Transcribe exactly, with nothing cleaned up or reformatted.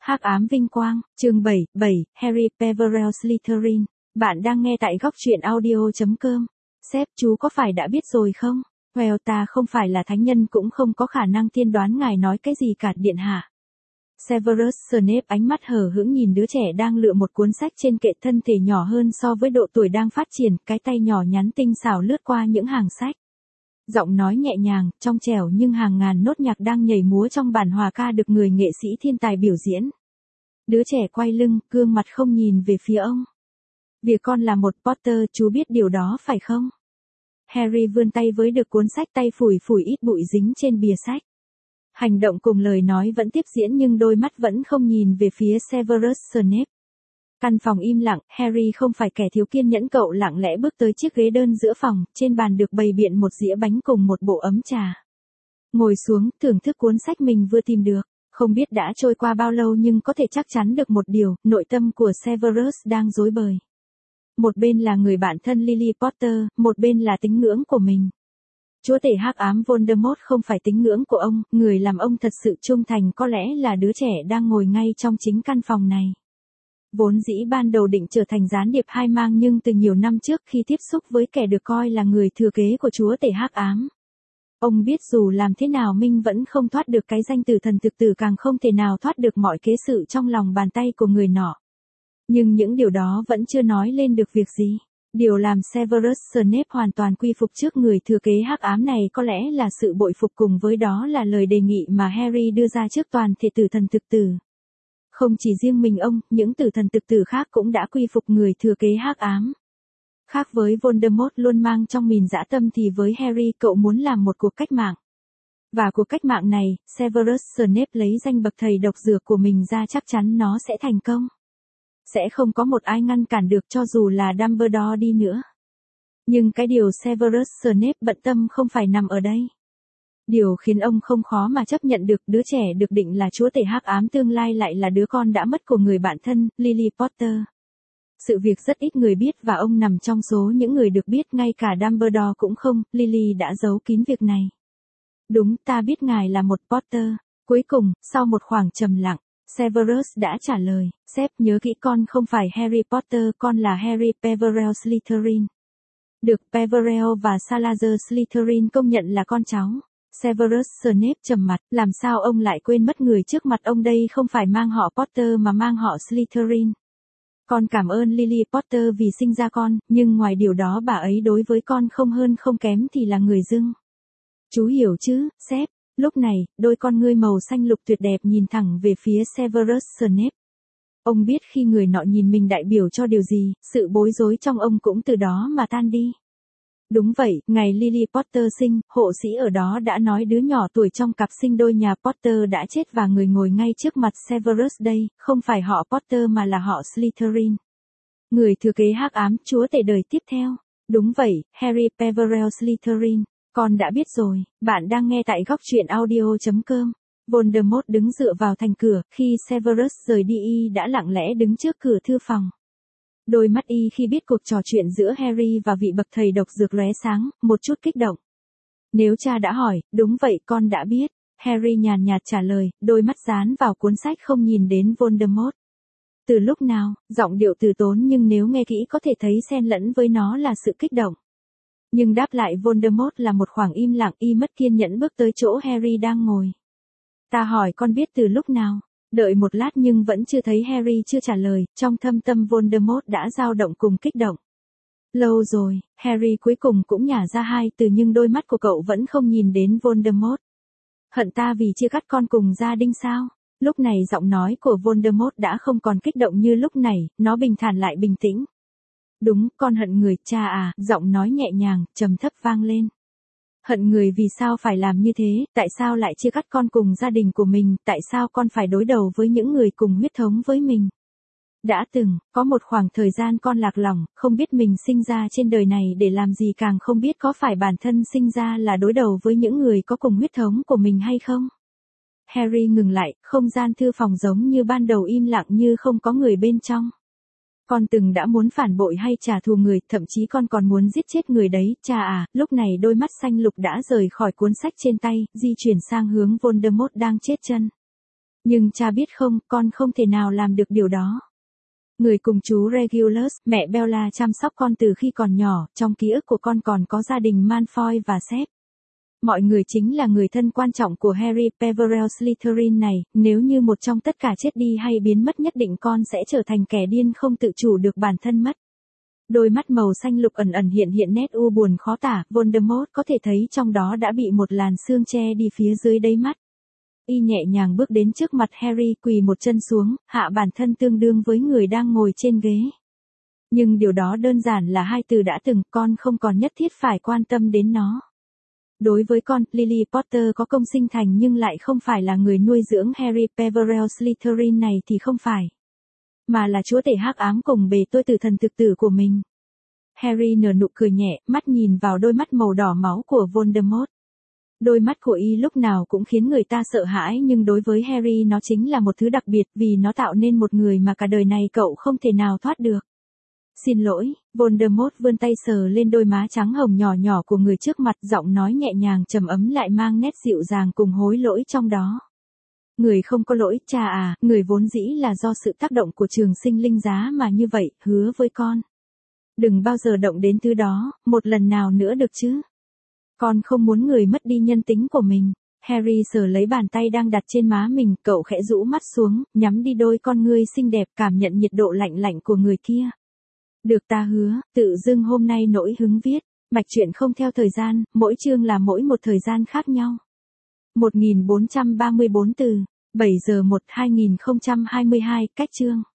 Hắc ám vinh quang, chương bảy, bảy, Harry Peverell Slytherin. Bạn đang nghe tại góc truyện audio chấm com. Sếp, chú có phải đã biết rồi không? Well, ta không phải là thánh nhân cũng không có khả năng tiên đoán ngài nói cái gì cả, điện hạ. Severus Snape ánh mắt hờ hững nhìn đứa trẻ đang lựa một cuốn sách trên kệ, thân thể nhỏ hơn so với độ tuổi đang phát triển, cái tay nhỏ nhắn tinh xảo lướt qua những hàng sách. Giọng nói nhẹ nhàng, trong trẻo nhưng hàng ngàn nốt nhạc đang nhảy múa trong bản hòa ca được người nghệ sĩ thiên tài biểu diễn. Đứa trẻ quay lưng, gương mặt không nhìn về phía ông. Việc con là một Potter, chú biết điều đó phải không? Harry vươn tay với được cuốn sách, tay phủi phủi ít bụi dính trên bìa sách. Hành động cùng lời nói vẫn tiếp diễn nhưng đôi mắt vẫn không nhìn về phía Severus Snape. Căn phòng im lặng, Harry không phải kẻ thiếu kiên nhẫn, cậu lặng lẽ bước tới chiếc ghế đơn giữa phòng, trên bàn được bày biện một dĩa bánh cùng một bộ ấm trà. Ngồi xuống, thưởng thức cuốn sách mình vừa tìm được. Không biết đã trôi qua bao lâu nhưng có thể chắc chắn được một điều, nội tâm của Severus đang rối bời. Một bên là người bạn thân Lily Potter, một bên là tín ngưỡng của mình. Chúa tể hắc ám Voldemort không phải tín ngưỡng của ông, người làm ông thật sự trung thành có lẽ là đứa trẻ đang ngồi ngay trong chính căn phòng này. Vốn dĩ ban đầu định trở thành gián điệp hai mang nhưng từ nhiều năm trước khi tiếp xúc với kẻ được coi là người thừa kế của chúa tể hắc ám, ông biết dù làm thế nào Minh vẫn không thoát được cái danh từ thần thực tử, càng không thể nào thoát được mọi kế sự trong lòng bàn tay của người nọ. Nhưng những điều đó vẫn chưa nói lên được việc gì. Điều làm Severus Snape hoàn toàn quy phục trước người thừa kế hắc ám này có lẽ là sự bội phục, cùng với đó là lời đề nghị mà Harry đưa ra trước toàn thể tử thần thực tử. Không chỉ riêng mình ông, những tử thần thực tử khác cũng đã quy phục người thừa kế hắc ám. Khác với Voldemort luôn mang trong mình dã tâm thì với Harry cậu muốn làm một cuộc cách mạng. Và cuộc cách mạng này, Severus Snape lấy danh bậc thầy độc dược của mình ra, chắc chắn nó sẽ thành công. Sẽ không có một ai ngăn cản được cho dù là Dumbledore đi nữa. Nhưng cái điều Severus Snape bận tâm không phải nằm ở đây. Điều khiến ông không khó mà chấp nhận được, đứa trẻ được định là chúa tể hắc ám tương lai lại là đứa con đã mất của người bạn thân, Lily Potter. Sự việc rất ít người biết và ông nằm trong số những người được biết, ngay cả Dumbledore cũng không, Lily đã giấu kín việc này. Đúng, ta biết ngài là một Potter. Cuối cùng, sau một khoảng trầm lặng, Severus đã trả lời, sếp nhớ kỹ, con không phải Harry Potter, con là Harry Peverell Slytherin. Được Peverell và Salazar Slytherin công nhận là con cháu. Severus Snape trầm mặt, làm sao ông lại quên mất người trước mặt ông đây không phải mang họ Potter mà mang họ Slytherin. Con cảm ơn Lily Potter vì sinh ra con, nhưng ngoài điều đó bà ấy đối với con không hơn không kém thì là người dưng. Chú hiểu chứ, sếp? Lúc này, đôi con ngươi màu xanh lục tuyệt đẹp nhìn thẳng về phía Severus Snape. Ông biết khi người nọ nhìn mình đại biểu cho điều gì, sự bối rối trong ông cũng từ đó mà tan đi. Đúng vậy, ngày Lily Potter sinh, hộ sĩ ở đó đã nói đứa nhỏ tuổi trong cặp sinh đôi nhà Potter đã chết, và người ngồi ngay trước mặt Severus đây, không phải họ Potter mà là họ Slytherin. Người thừa kế hắc ám, chúa tể đời tiếp theo. Đúng vậy, Harry Peverell Slytherin. Con đã biết rồi, bạn đang nghe tại góc truyện audio chấm com. Voldemort đứng dựa vào thành cửa, khi Severus rời đi y đã lặng lẽ đứng trước cửa thư phòng. Đôi mắt y khi biết cuộc trò chuyện giữa Harry và vị bậc thầy độc dược lóe sáng, một chút kích động. Nếu cha đã hỏi, đúng vậy, con đã biết. Harry nhàn nhạt trả lời, đôi mắt dán vào cuốn sách không nhìn đến Voldemort. Từ lúc nào, giọng điệu từ tốn nhưng nếu nghe kỹ có thể thấy xen lẫn với nó là sự kích động. Nhưng đáp lại Voldemort là một khoảng im lặng, y mất kiên nhẫn bước tới chỗ Harry đang ngồi. Ta hỏi con biết từ lúc nào? Đợi một lát nhưng vẫn chưa thấy Harry chưa trả lời, trong thâm tâm Voldemort đã dao động cùng kích động. Lâu rồi, Harry cuối cùng cũng nhả ra hai từ nhưng đôi mắt của cậu vẫn không nhìn đến Voldemort. Hận ta vì chia cắt con cùng gia đình sao? Lúc này giọng nói của Voldemort đã không còn kích động như lúc này, nó bình thản lại bình tĩnh. Đúng, con hận người, cha à, giọng nói nhẹ nhàng, trầm thấp vang lên. Hận người vì sao phải làm như thế, tại sao lại chia cắt con cùng gia đình của mình, tại sao con phải đối đầu với những người cùng huyết thống với mình. Đã từng, có một khoảng thời gian con lạc lòng, không biết mình sinh ra trên đời này để làm gì, càng không biết có phải bản thân sinh ra là đối đầu với những người có cùng huyết thống của mình hay không. Harry ngừng lại, không gian thư phòng giống như ban đầu im lặng như không có người bên trong. Con từng đã muốn phản bội hay trả thù người, thậm chí con còn muốn giết chết người đấy, cha à. Lúc này đôi mắt xanh lục đã rời khỏi cuốn sách trên tay, di chuyển sang hướng Voldemort đang chết chân. Nhưng cha biết không, con không thể nào làm được điều đó. Người cùng chú Regulus, mẹ Bella chăm sóc con từ khi còn nhỏ, trong ký ức của con còn có gia đình Malfoy và Sep. Mọi người chính là người thân quan trọng của Harry Peverell Slytherin này, nếu như một trong tất cả chết đi hay biến mất nhất định con sẽ trở thành kẻ điên không tự chủ được bản thân mất. Đôi mắt màu xanh lục ẩn ẩn hiện hiện nét u buồn khó tả, Voldemort có thể thấy trong đó đã bị một làn sương che đi phía dưới đáy mắt. Y nhẹ nhàng bước đến trước mặt Harry, quỳ một chân xuống, hạ bản thân tương đương với người đang ngồi trên ghế. Nhưng điều đó đơn giản là hai từ đã từng, con không còn nhất thiết phải quan tâm đến nó. Đối với con, Lily Potter có công sinh thành nhưng lại không phải là người nuôi dưỡng Harry Peverell Slytherin này thì không phải. Mà là chúa tể hắc ám cùng bề tôi tử thần thực tử của mình. Harry nở nụ cười nhẹ, mắt nhìn vào đôi mắt màu đỏ máu của Voldemort. Đôi mắt của y lúc nào cũng khiến người ta sợ hãi nhưng đối với Harry nó chính là một thứ đặc biệt vì nó tạo nên một người mà cả đời này cậu không thể nào thoát được. Xin lỗi, Voldemort vươn tay sờ lên đôi má trắng hồng nhỏ nhỏ của người trước mặt, giọng nói nhẹ nhàng trầm ấm lại mang nét dịu dàng cùng hối lỗi trong đó. Người không có lỗi, cha à, người vốn dĩ là do sự tác động của trường sinh linh giá mà như vậy, hứa với con. Đừng bao giờ động đến thứ đó, một lần nào nữa được chứ. Con không muốn người mất đi nhân tính của mình. Harry sờ lấy bàn tay đang đặt trên má mình, cậu khẽ rũ mắt xuống, nhắm đi đôi con ngươi xinh đẹp, cảm nhận nhiệt độ lạnh lạnh của người kia. Được ta hứa, tự dưng hôm nay nỗi hứng viết, mạch truyện không theo thời gian, mỗi chương là mỗi một thời gian khác nhau. một nghìn bốn trăm ba mươi bốn từ, bảy giờ một hai nghìn không trăm hai mươi hai, cách chương.